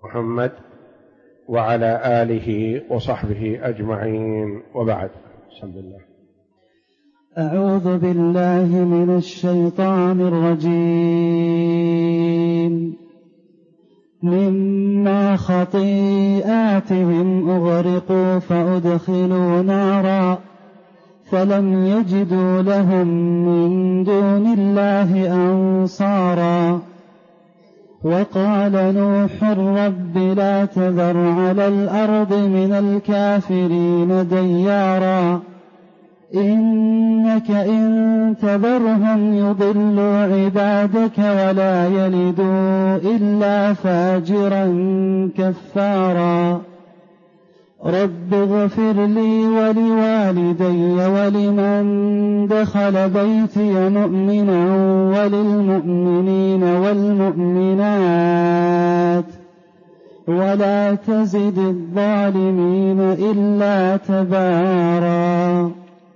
محمد وعلى آله وصحبه أجمعين، وبعد. بسم الله. أعوذ بالله من الشيطان الرجيم. مما خطيئاتهم أغرقوا فأدخلوا نارا فلم يجدوا لهم من دون الله أنصارا. وقال نوح رب لا تذر على الأرض من الكافرين ديارا إنك إن تذرهم يضلوا عبادك ولا يلدوا إلا فاجرا كفارا. رب اغفر لي ولوالدي ولمن دخل بيتي مؤمنا وللمؤمنين والمؤمنات ولا تزد الظالمين إلا تبارا.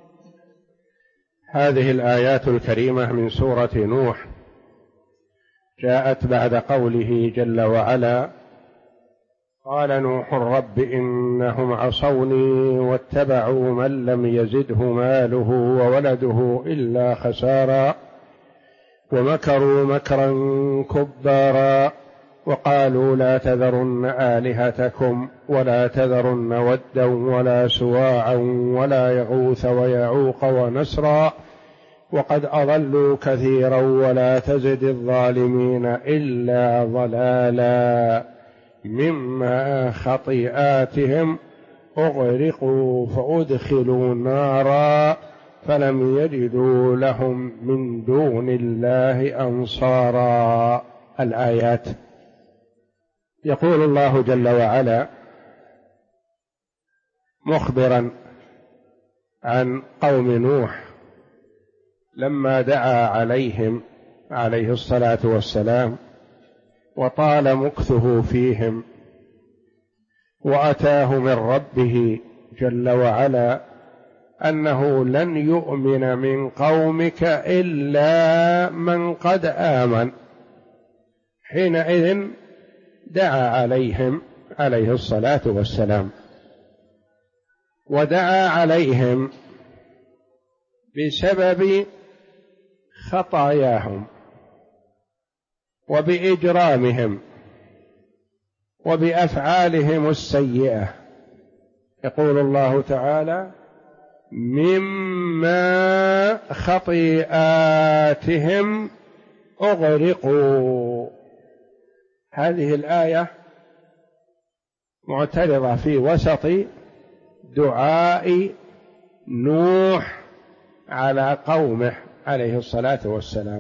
هذه الآيات الكريمة من سورة نوح جاءت بعد قوله جل وعلا: قال نوح رب إنهم عصوني واتبعوا من لم يزده ماله وولده إلا خسارا ومكروا مكرا كبارا وقالوا لا تذرن آلهتكم ولا تذرن ودا ولا سواعا ولا يغوث ويعوق ونسرا وقد أضلوا كثيرا ولا تزد الظالمين إلا ضلالا مما خطيئاتهم أغرقوا فأدخلوا نارا فلم يجدوا لهم من دون الله أنصارا. الآيات. يقول الله جل وعلا مخبرا عن قوم نوح لما دعا عليهم عليه الصلاة والسلام وطال مكثه فيهم وأتاه من ربه جل وعلا أنه لن يؤمن من قومك إلا من قد آمن. حينئذ دعا عليهم عليه الصلاة والسلام، ودعا عليهم بسبب خطاياهم وبإجرامهم وبأفعالهم السيئة. يقول الله تعالى: مما خطيئاتهم أغرقوا. هذه الآية معترضة في وسط دعاء نوح على قومه عليه الصلاة والسلام،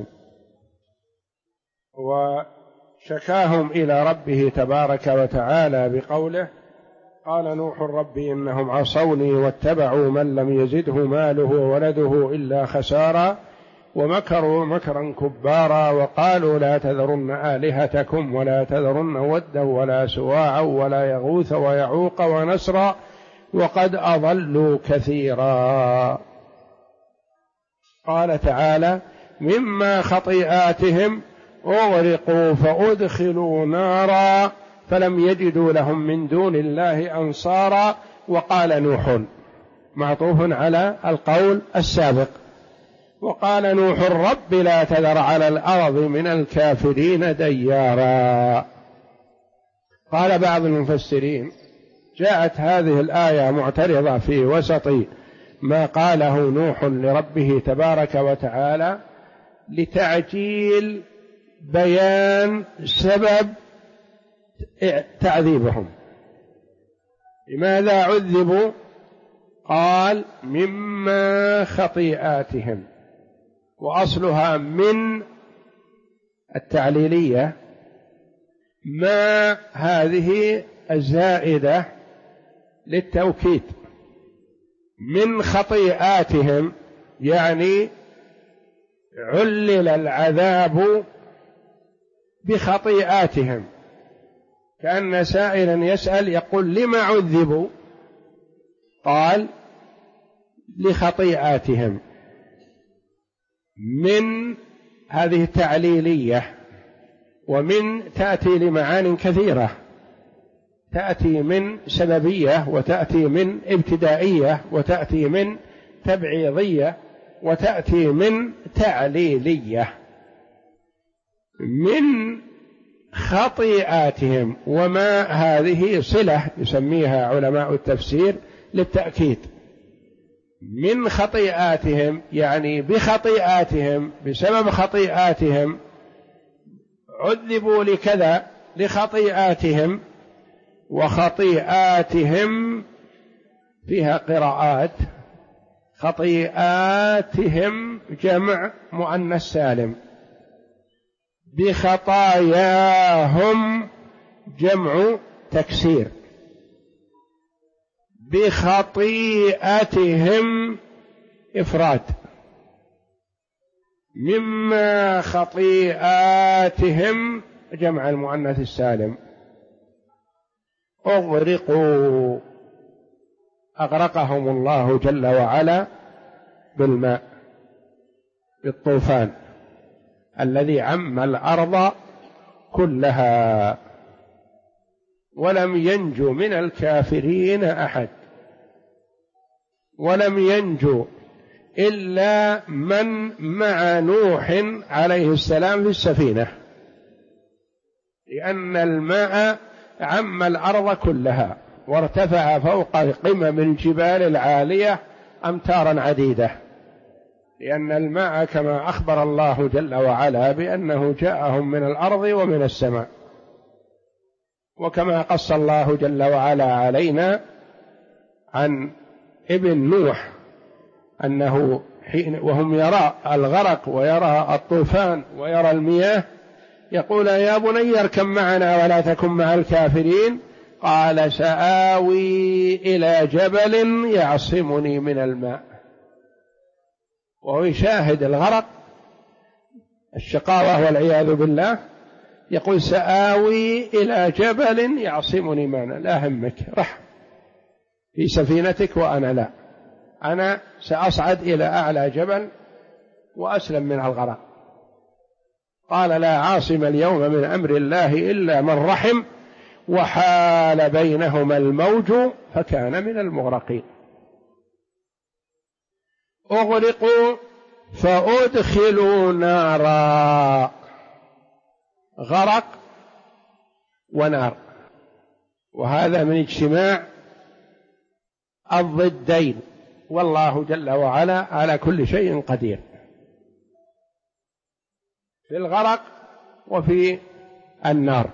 وشكاهم إلى ربه تبارك وتعالى بقوله: قال نوح رب إنهم عصوني واتبعوا من لم يزده ماله وولده إلا خسارا ومكروا مكرا كبارا وقالوا لا تذرن آلهتكم ولا تذرن ودا ولا سواعا ولا يغوث ويعوق ونسرا وقد أضلوا كثيرا. قال تعالى: مما خطيئاتهم أغرقوا فأدخلوا نارا فلم يجدوا لهم من دون الله أنصارا. وقال نوح معطوف على القول السابق. وقال نوح رب لا تذر على الأرض من الكافرين ديارا. قال بعض المفسرين: جاءت هذه الآية معترضة في وسط ما قاله نوح لربه تبارك وتعالى لتعجيل بيان سبب تعذيبهم. لماذا عذبوا؟ قال: مما خطيئاتهم، وأصلها من التعليلية، ما هذه الزائدة للتوكيد. من خطيئاتهم يعني علل العذاب بخطيئاتهم، كأن سائلا يسأل يقول: لما عذبوا؟ قال: لخطيئاتهم. من هذه تعليلية، ومن تأتي لمعان كثيرة، تأتي من سببية، وتأتي من ابتدائية، وتأتي من تبعيضية، وتأتي من تعليلية. من خطيئاتهم، وما هذه صلة يسميها علماء التفسير للتأكيد. من خطيئاتهم يعني بخطيئاتهم، بسبب خطيئاتهم عذبوا لكذا، لخطيئاتهم. وخطيئاتهم فيها قراءات، خطيئاتهم جمع مؤنث سالم، بخطاياهم جمع تكسير، بخطيئتهم إفراد. مما خطيئاتهم جمع المؤنث السالم. أغرقوا، أغرقهم الله جل وعلا بالماء، بالطوفان الذي عم الأرض كلها، ولم ينجو من الكافرين أحد، ولم ينجو إلا من مع نوح عليه السلام في السفينة، لأن الماء عم الأرض كلها وارتفع فوق قمم الجبال العالية أمتارا عديدة، لأن الماء كما أخبر الله جل وعلا بأنه جاءهم من الأرض ومن السماء، وكما قص الله جل وعلا علينا عن ابن نوح أنه حين وهم يرى الغرق ويرى الطوفان ويرى المياه يقول يا بني اركب معنا ولا تكن مع الكافرين، قال سآوي إلى جبل يعصمني من الماء، وهو يشاهد الغرق الشقاوة والعياذ بالله، يقول سآوي إلى جبل يعصمني معنا، لا همك رح في سفينتك وأنا لا، أنا سأصعد إلى أعلى جبل وأسلم من الغرق. قال لا عاصم اليوم من أمر الله إلا من رحم، وحال بينهما الموج فكان من المغرقين. أغرقوا فأدخلوا نارا، غرق ونار، وهذا من اجتماع الضدين، والله جل وعلا على كل شيء قدير، في الغرق وفي النار.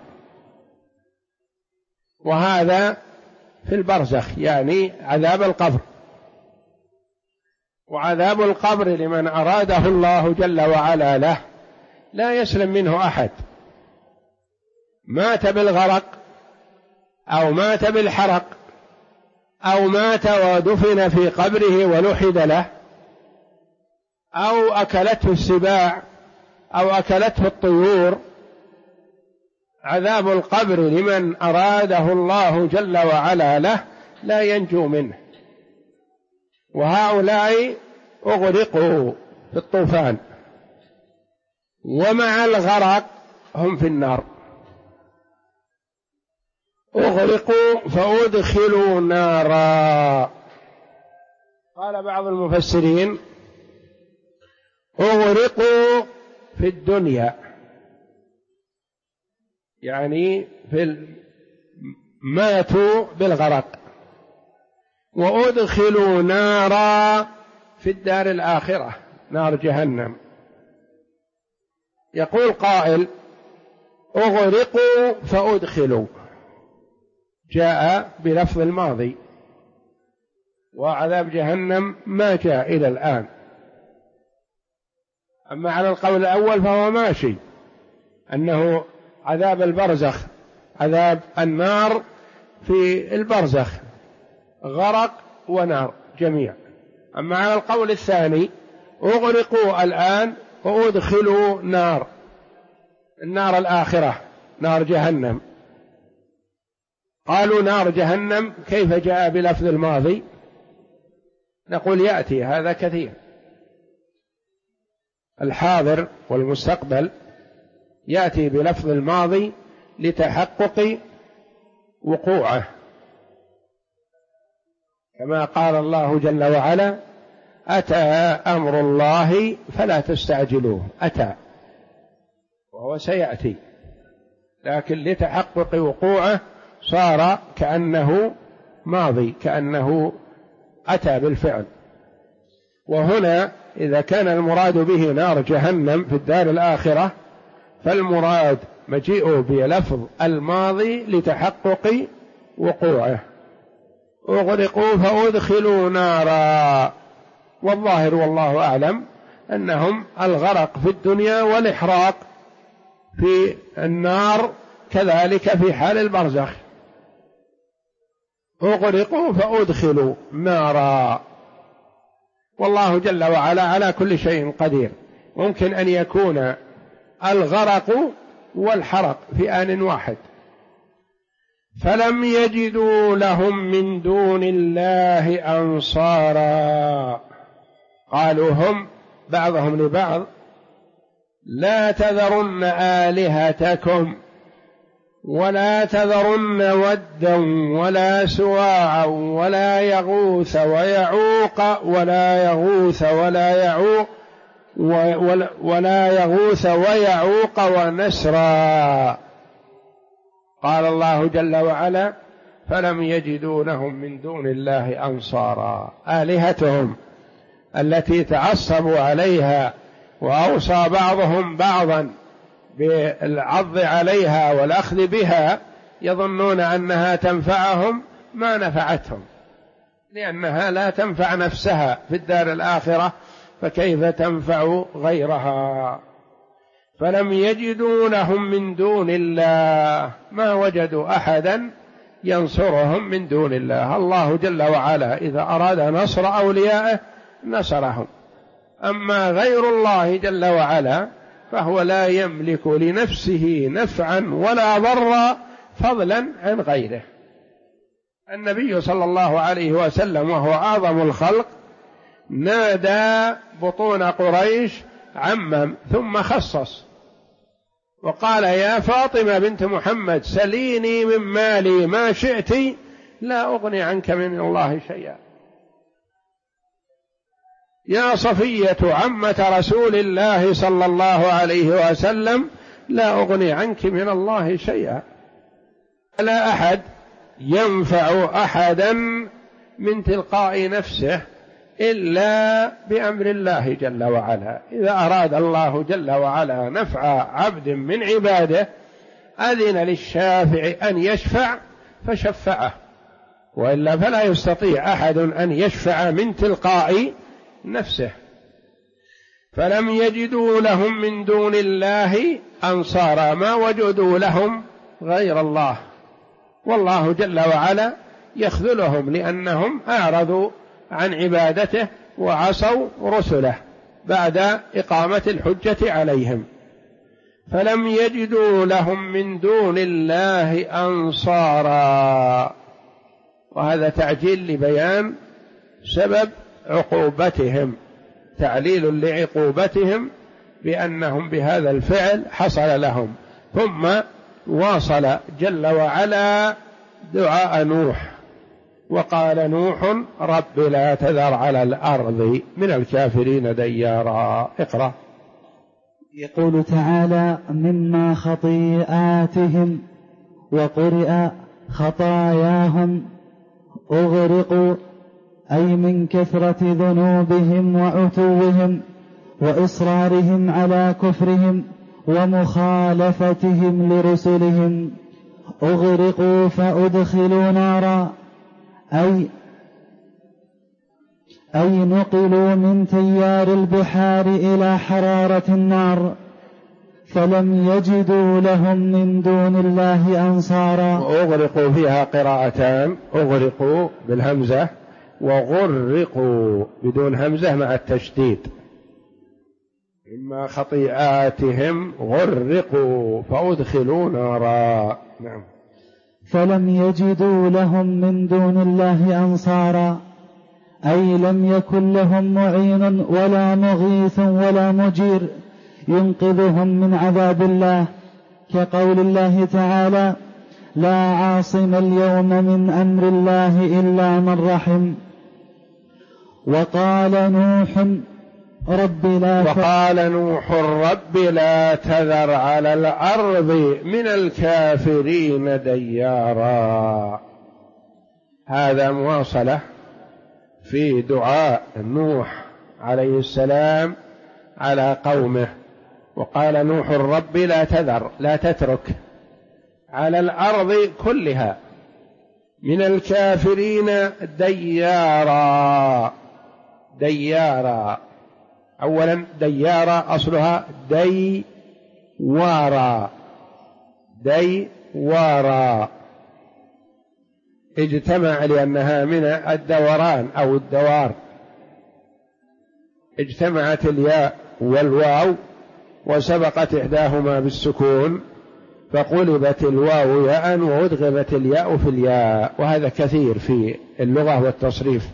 وهذا في البرزخ يعني عذاب القبر، وعذاب القبر لمن أراده الله جل وعلا له لا يسلم منه أحد، مات بالغرق أو مات بالحرق أو مات ودفن في قبره ولحد له أو أكلته السباع أو أكلته الطيور. عذاب القبر لمن أراده الله جل وعلا له لا ينجو منه، وهؤلاء أغرقوا في الطوفان، ومع الغرق هم في النار. أغرقوا فأدخلوا نارا. قال بعض المفسرين أغرقوا في الدنيا، يعني ماتوا بالغرق، وأدخلوا نارا في الدار الآخرة، نار جهنم. يقول قائل أغرقوا فأدخلوا، جاء بلفظ الماضي، وعذاب جهنم ما جاء إلى الآن. أما على القول الأول فهو ماشي، أنه عذاب البرزخ، عذاب النار في البرزخ، غرق ونار جميع. أما على القول الثاني أغرقوا الآن وأدخلوا نار، النار الآخرة نار جهنم. قالوا نار جهنم كيف جاء بلفظ الماضي؟ نقول يأتي هذا كثير، الحاضر والمستقبل يأتي بلفظ الماضي لتحقق وقوعه، كما قال الله جل وعلا: أتى أمر الله فلا تستعجلوه. أتى وهو سيأتي، لكن لتحقق وقوعه صار كأنه ماضي، كأنه أتى بالفعل. وهنا إذا كان المراد به نار جهنم في الدار الآخرة، فالمراد مجيء بلفظ الماضي لتحقق وقوعه. أغرقوا فأدخلوا نارا، والظاهر والله أعلم أنهم الغرق في الدنيا والإحراق في النار كذلك في حال البرزخ. أغرقوا فأدخلوا نارا، والله جل وعلا على كل شيء قدير. ممكن أن يكون الغرق والحرق في آن واحد. فلم يجدوا لهم من دون الله أنصارا، قالوا هم بعضهم لبعض: لا تذرن آلهتكم ولا تذرن ودا ولا سواعا ولا يغوث ويعوق ولا يغوث ويعوق ونسرا. قال الله جل وعلا: فلم يجدوا لهم من دون الله أنصارا. آلهتهم التي تعصبوا عليها وأوصى بعضهم بعضا بالعض عليها والأخذ بها، يظنون أنها تنفعهم، ما نفعتهم، لأنها لا تنفع نفسها في الدار الآخرة، فكيف تنفع غيرها؟ فلم يجدوا لهم من دون الله، ما وجدوا أحدا ينصرهم من دون الله. الله جل وعلا إذا أراد نصر أوليائه نصرهم، أما غير الله جل وعلا فهو لا يملك لنفسه نفعا ولا ضرا فضلا عن غيره. النبي صلى الله عليه وسلم وهو أعظم الخلق نادى بطون قريش، عمم ثم خصص، وقال: يا فاطمة بنت محمد سليني من مالي ما شئت لا أغني عنك من الله شيئا. يا صفية عمة رسول الله صلى الله عليه وسلم لا أغني عنك من الله شيئا. لا أحد ينفع أحدا من تلقاء نفسه إلا بأمر الله جل وعلا. إذا أراد الله جل وعلا نفع عبد من عباده أذن للشافع أن يشفع فشفعه، وإلا فلا يستطيع أحد أن يشفع من تلقاء نفسه. فلم يجدوا لهم من دون الله أنصارا، ما وجدوا لهم غير الله، والله جل وعلا يخذلهم لأنهم أعرضوا عن عبادته وعصوا رسله بعد إقامة الحجة عليهم. فلم يجدوا لهم من دون الله أنصارا، وهذا تعجيل لبيان سبب عقوبتهم، تعليل لعقوبتهم بأنهم بهذا الفعل حصل لهم. ثم واصل جل وعلا دعاء نوح، وقال نوح: رب لا تذر على الأرض من الكافرين ديارا. اقرأ. يقول تعالى: مما خطيئاتهم، وقرئ خطاياهم، أغرقوا، أي من كثرة ذنوبهم وعتوهم وإصرارهم على كفرهم ومخالفتهم لرسلهم. أغرقوا فأدخلوا نارا، أي نقلوا من تيار البحار إلى حرارة النار. فلم يجدوا لهم من دون الله أنصارا. وأغرقوا فيها قراءتان: أغرقوا بالهمزة، وغرقوا بدون همزة مع التشديد. إما خطيئاتهم غرقوا فأدخلوا نارا. نعم. فلم يجدوا لهم من دون الله أنصارا، أي لم يكن لهم معين ولا مغيث ولا مجير ينقذهم من عذاب الله، كقول الله تعالى: لا عاصم اليوم من أمر الله إلا من رحم. وقال نوح رب لا تذر على الأرض من الكافرين ديارا. هذا مواصلة في دعاء نوح عليه السلام على قومه. وقال نوح رب لا تذر، لا تترك على الأرض كلها من الكافرين ديارا. ديارا أولا ديارا أصلها ديوارا، ديوارا اجتمع لأنها من الدوران أو الدوار، اجتمعت الياء والواو وسبقت إحداهما بالسكون فقلبت الواو ياء وأدغمت الياء في الياء، وهذا كثير في اللغة والتصريف.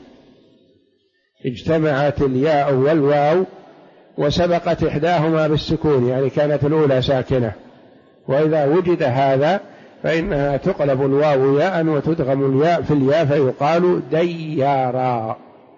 اجتمعت الياء والواو وسبقت إحداهما بالسكون، يعني كانت الأولى ساكنة، وإذا وجد هذا فإنها تقلب الواو ياء وتدغم الياء في الياء فيقال ديارا.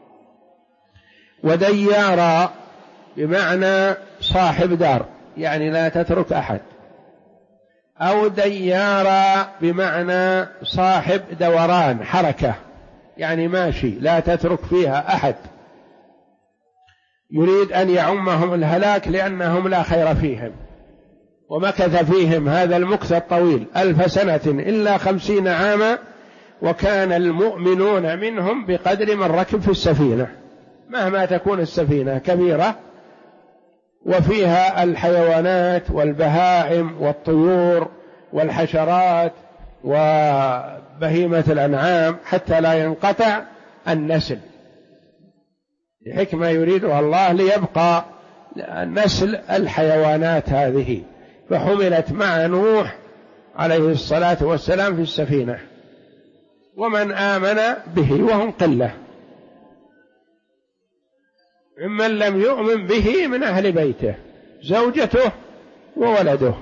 وديارا بمعنى صاحب دار، يعني لا تترك أحد، أو ديارا بمعنى صاحب دوران حركة، يعني ماشي لا تترك فيها أحد. يريد أن يعمهم الهلاك لأنهم لا خير فيهم، ومكث فيهم هذا المكث الطويل 1000 سنة إلا 50 عاما، وكان المؤمنون منهم بقدر من ركب في السفينة، مهما تكون السفينة كبيرة وفيها الحيوانات والبهائم والطيور والحشرات وبهيمة الأنعام حتى لا ينقطع النسل، لحكمة يريدها الله ليبقى نسل الحيوانات هذه، فحملت مع نوح عليه الصلاة والسلام في السفينة، ومن آمن به وهم قلة، ممن لم يؤمن به من أهل بيته زوجته وولده،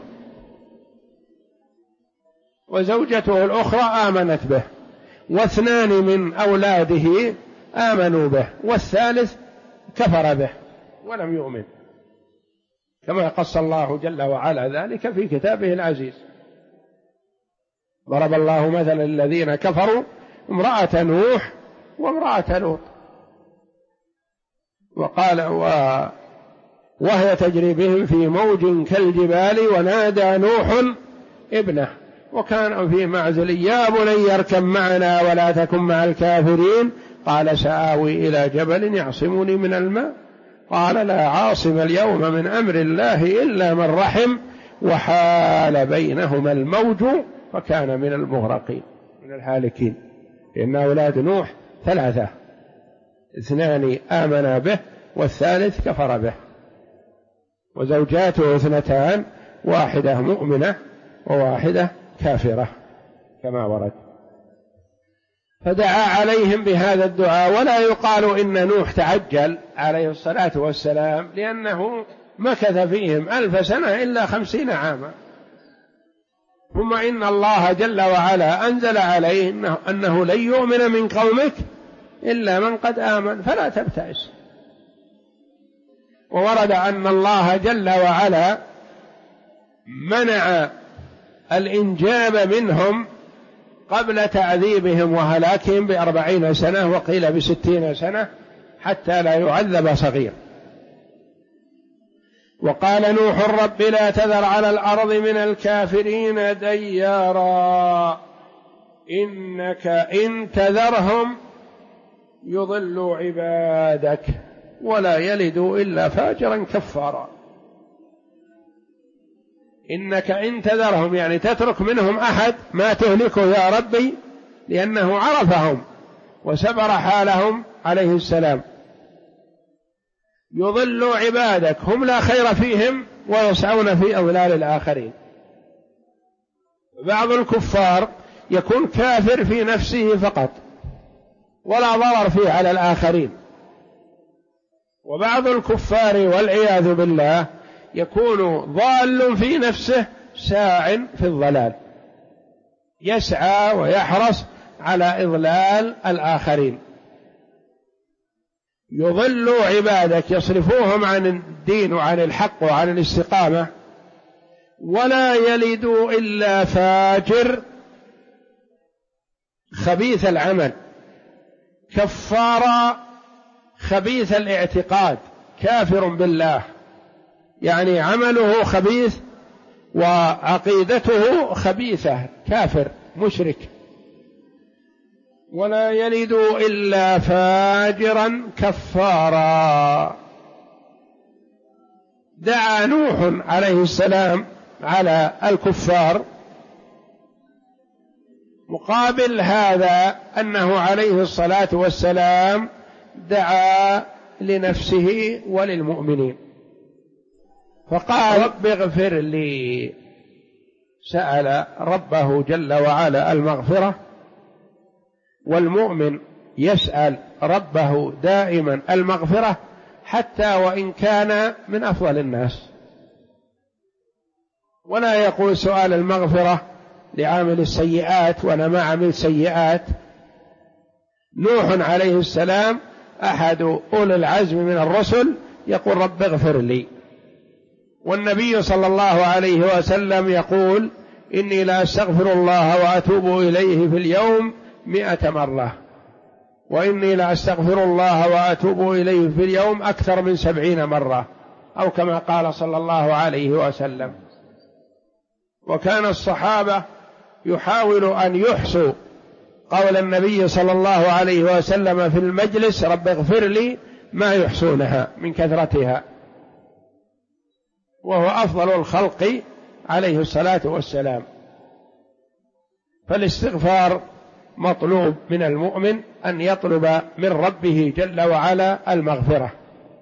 وزوجته الأخرى آمنت به، واثنان من أولاده آمنوا به، والثالث كفر به ولم يؤمن، كما قص الله جل وعلا ذلك في كتابه العزيز. ضرب الله مثلا الذين كفروا امرأة نوح وامرأة لوط، وقال وهي تجري بهم في موج كالجبال ونادى نوح ابنه وكان في معزل يا بني اركب معنا ولا تكن مع الكافرين، قال سآوي إلى جبل يعصمني من الماء، قال لا عاصم اليوم من أمر الله إلا من رحم، وحال بينهما الموج فكان من المغرقين من الهالكين. إن أولاد نوح 3، 2 آمنا به والثالث كفر به، وزوجاته 2، واحدة مؤمنة وواحدة كافرة كما ورد. فدعا عليهم بهذا الدعاء. ولا يقال إن نوح تعجل عليه الصلاة والسلام، لأنه مكث فيهم 1000 سنة إلا 50 عاما، ثم إن الله جل وعلا أنزل عليه أنه لن يؤمن من قومك إلا من قد آمن فلا تبتئس. وورد أن الله جل وعلا منع الإنجاب منهم قبل تعذيبهم وهلاكهم ب40 سنة، وقيل ب60 سنة، حتى لا يعذب صغير. وقال نوح رب لا تذر على الأرض من الكافرين ديارا إنك إن تذرهم يضلوا عبادك ولا يلدوا إلا فاجرا كفارا. إنك إن تذرهم يعني تترك منهم أحد ما تهلكه يا ربي، لأنه عرفهم وسبر حالهم عليه السلام. يضلوا عبادك، هم لا خير فيهم ويسعون في أضلال الآخرين. بعض الكفار يكون كافر في نفسه فقط ولا ضرر فيه على الآخرين، وبعض الكفار والعياذ بالله يكون ضال في نفسه ساع في الضلال. يسعى ويحرص على إضلال الآخرين، يضل عبادك، يصرفوهم عن الدين وعن الحق وعن الاستقامة، ولا يلد إلا فاجر خبيث العمل، كفار خبيث الاعتقاد، كافر بالله، يعني عمله خبيث وعقيدته خبيثة، كافر مشرك. ولا يلد إلا فاجرا كفارا. دعا نوح عليه السلام على الكفار، مقابل هذا أنه عليه الصلاة والسلام دعا لنفسه وللمؤمنين، فقال رب اغفر لي، سأل ربه جل وعلا المغفرة، والمؤمن يسأل ربه دائما المغفرة حتى وإن كان من أفضل الناس، ولا يقول سؤال المغفرة لعامل السيئات وأنا ما عمل سيئات. نوح عليه السلام أحد أولي العزم من الرسل يقول رب اغفر لي، والنبي صلى الله عليه وسلم يقول إني لا أستغفر الله وأتوب إليه في اليوم 100 مرة، وإني لا أستغفر الله وأتوب إليه في اليوم أكثر من 70 مرة، أو كما قال صلى الله عليه وسلم. وكان الصحابة يحاول أن يحصوا قول النبي صلى الله عليه وسلم في المجلس رب اغفر لي، ما يحصونها من كثرتها، وهو أفضل الخلق عليه الصلاة والسلام. فالاستغفار مطلوب من المؤمن أن يطلب من ربه جل وعلا المغفرة.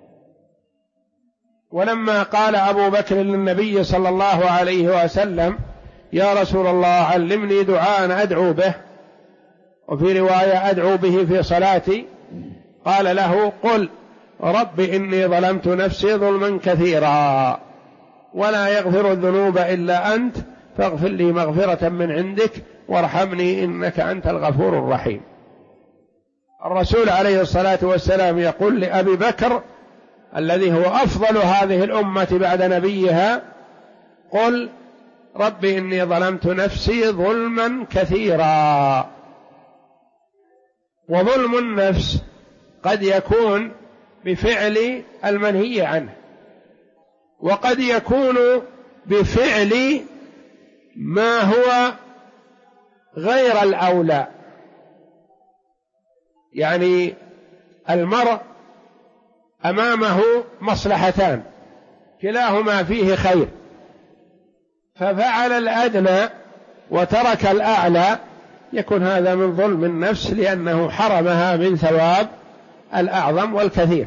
ولما قال أبو بكر للنبي صلى الله عليه وسلم يا رسول الله علمني دعاء أدعو به، وفي رواية أدعو به في صلاتي، قال له قل رب إني ظلمت نفسي ظلما كثيرا ولا يغفر الذنوب إلا أنت فاغفر لي مغفرة من عندك وارحمني إنك أنت الغفور الرحيم. الرسول عليه الصلاة والسلام يقول لأبي بكر الذي هو أفضل هذه الأمة بعد نبيها قل رب إني ظلمت نفسي ظلما كثيرا. وظلم النفس قد يكون بفعل المنهي عنه، وقد يكون بفعل ما هو غير الأولى. يعني المرء أمامه مصلحتان كلاهما فيه خير، ففعل الأدنى وترك الأعلى، يكون هذا من ظلم النفس لأنه حرمها من ثواب الأعظم والكثير.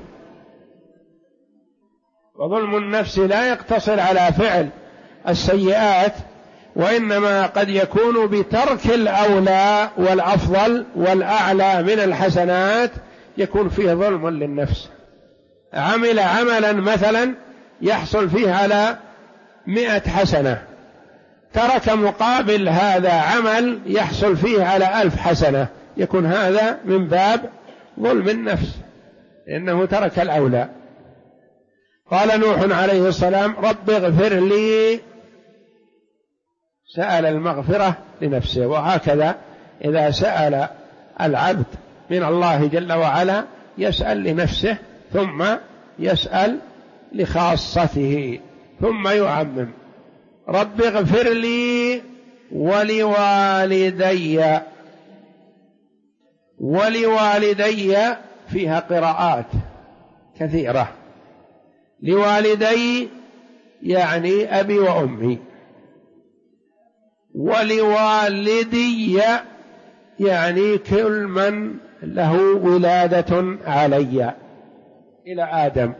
وظلم النفس لا يقتصر على فعل السيئات، وإنما قد يكون بترك الأولى والأفضل والأعلى من الحسنات، يكون فيه ظلم للنفس. عمل عملا مثلا يحصل فيه على 100 حسنة، ترك مقابل هذا عمل يحصل فيه على 1000 حسنة، يكون هذا من باب ظلم النفس لأنه ترك الأولى. قال نوح عليه السلام رب اغفر لي، سأل المغفرة لنفسه. وهكذا إذا سأل العبد من الله جل وعلا يسأل لنفسه ثم يسأل لخاصته ثم يعمم. رب اغفر لي ولوالدي. ولوالدي فيها قراءات كثيرة. لوالدي يعني أبي وأمي، ولوالدي يعني كل من له ولادة علي إلى آدم.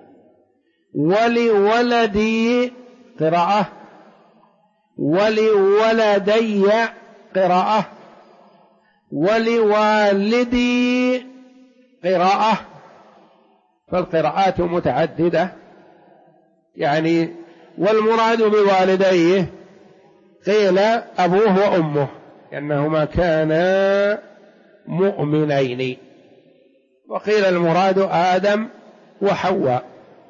ولولدي قراءة، ولولدي قراءة، ولوالدي قراءة، فالقراءات متعددة. والمراد بوالديه قيل أبوه وأمه، لأنهما كانا مؤمنين. وقيل المراد آدم وحواء.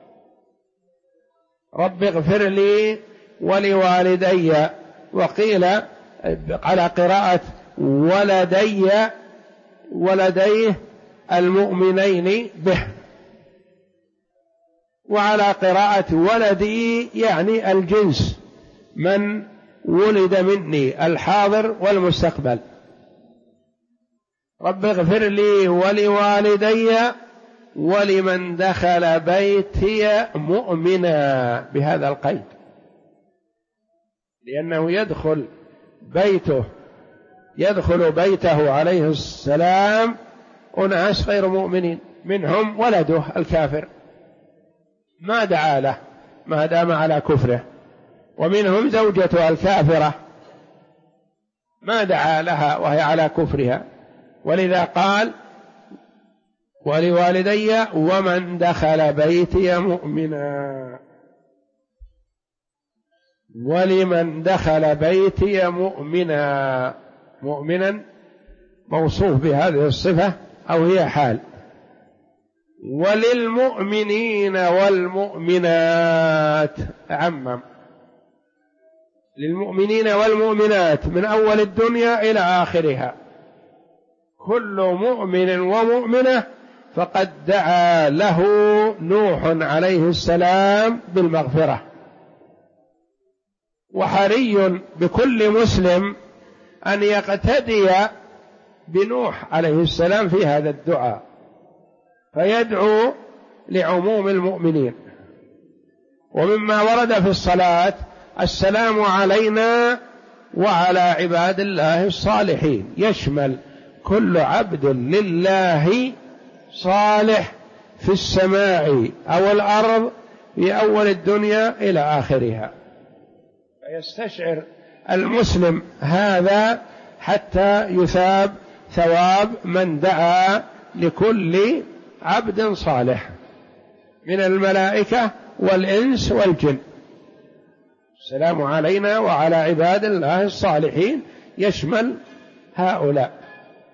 رب اغفر لي ولوالدي، وقيل على قراءة ولديه المؤمنين به، وعلى قراءة ولدي يعني الجنس، من ولد مني الحاضر والمستقبل. رب اغفر لي ولوالدي ولمن دخل بيتي مؤمنا، بهذا القيد، لأنه يدخل بيته عليه السلام أناس غير مؤمنين، منهم ولده الكافر ما دعا له ما دام على كفره، ومنهم زوجته الكافرة ما دعا لها وهي على كفرها، ولذا قال ولوالدي ومن دخل بيتي مؤمنا، ولمن دخل بيتي مؤمنا. مؤمنا موصوف بهذه الصفة أو هي حال. وللمؤمنين والمؤمنات، عمم، للمؤمنين والمؤمنات من أول الدنيا إلى آخرها، كل مؤمن ومؤمنة فقد دعا له نوح عليه السلام بالمغفرة. وحري بكل مسلم أن يقتدي بنوح عليه السلام في هذا الدعاء، فيدعو لعموم المؤمنين. ومما ورد في الصلاة السلام علينا وعلى عباد الله الصالحين، يشمل كل عبد لله صالح في السماء أو الأرض في أول الدنيا إلى آخرها، فيستشعر المسلم هذا حتى يثاب ثواب من دعا لكل عبد صالح من الملائكة والإنس والجن. السلام علينا وعلى عباد الله الصالحين يشمل هؤلاء.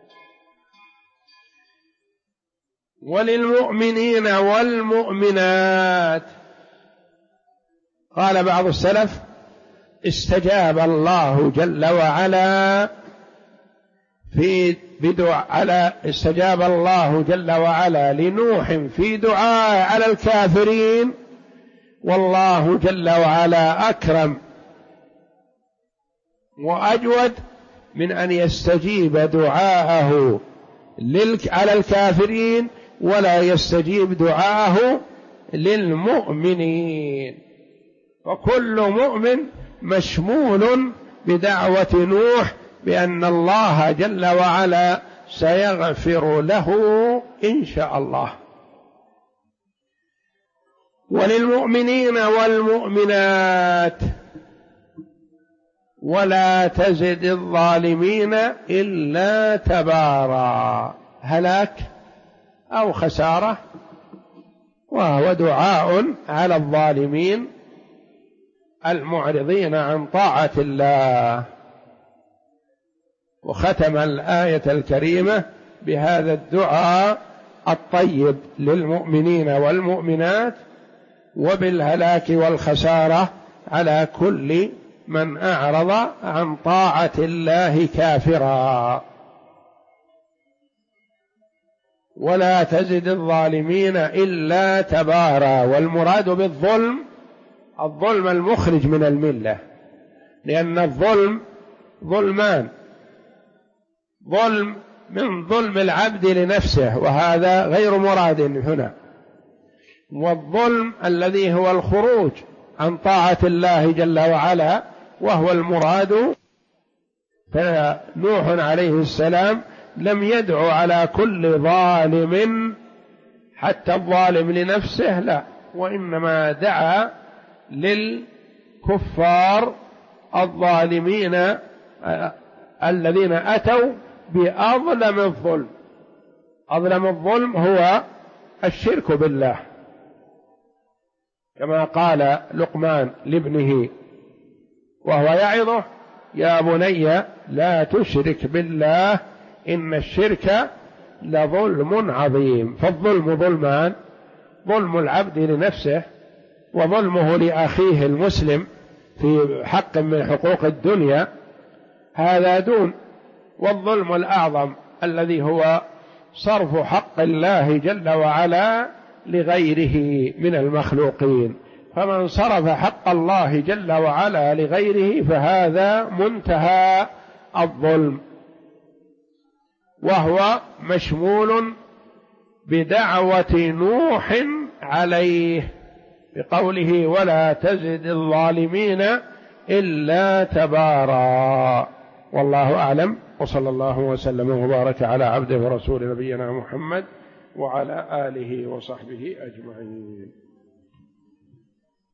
وللمؤمنين والمؤمنات، قال بعض السلف استجاب الله جل وعلا استجاب الله جل وعلا لنوح في دعاء على الكافرين، والله جل وعلا أكرم وأجود من أن يستجيب دعاءه على الكافرين ولا يستجيب دعاءه للمؤمنين. وكل مؤمن مشمول بدعوة نوح بأن الله جل وعلا سيغفر له إن شاء الله. وللمؤمنين والمؤمنات ولا تزد الظالمين إلا تبارا، هلاك أو خسارة، وهو دعاء على الظالمين المعرضين عن طاعة الله. وختم الآية الكريمة بهذا الدعاء الطيب للمؤمنين والمؤمنات، وبالهلاك والخسارة على كل من أعرض عن طاعة الله كافرا. ولا تزد الظالمين إلا تبارا. والمراد بالظلم الظلم المخرج من الملة، لأن الظلم ظلمان: ظلم من ظلم العبد لنفسه وهذا غير مراد هنا، والظلم الذي هو الخروج عن طاعة الله جل وعلا وهو المراد. فنوح عليه السلام لم يدعو على كل ظالم حتى الظالم لنفسه، لا، وإنما دعا للكفار الظالمين الذين أتوا بأظلم الظلم. أظلم الظلم هو الشرك بالله، كما قال لقمان لابنه وهو يعظه: يا بني لا تشرك بالله إن الشرك لظلم عظيم. فالظلم ظلمان: ظلم العبد لنفسه، وظلمه لأخيه المسلم في حق من حقوق الدنيا، هذا دون. والظلم الأعظم الذي هو صرف حق الله جل وعلا لغيره من المخلوقين. فمن صرف حق الله جل وعلا لغيره فهذا منتهى الظلم، وهو مشمول بدعوة نوح عليه بقوله: ولا تزد الظالمين إلا تبارا. والله أعلم، وصلى الله وسلم وبارك على عبده ورسوله نبينا محمد وعلى آله وصحبه أجمعين.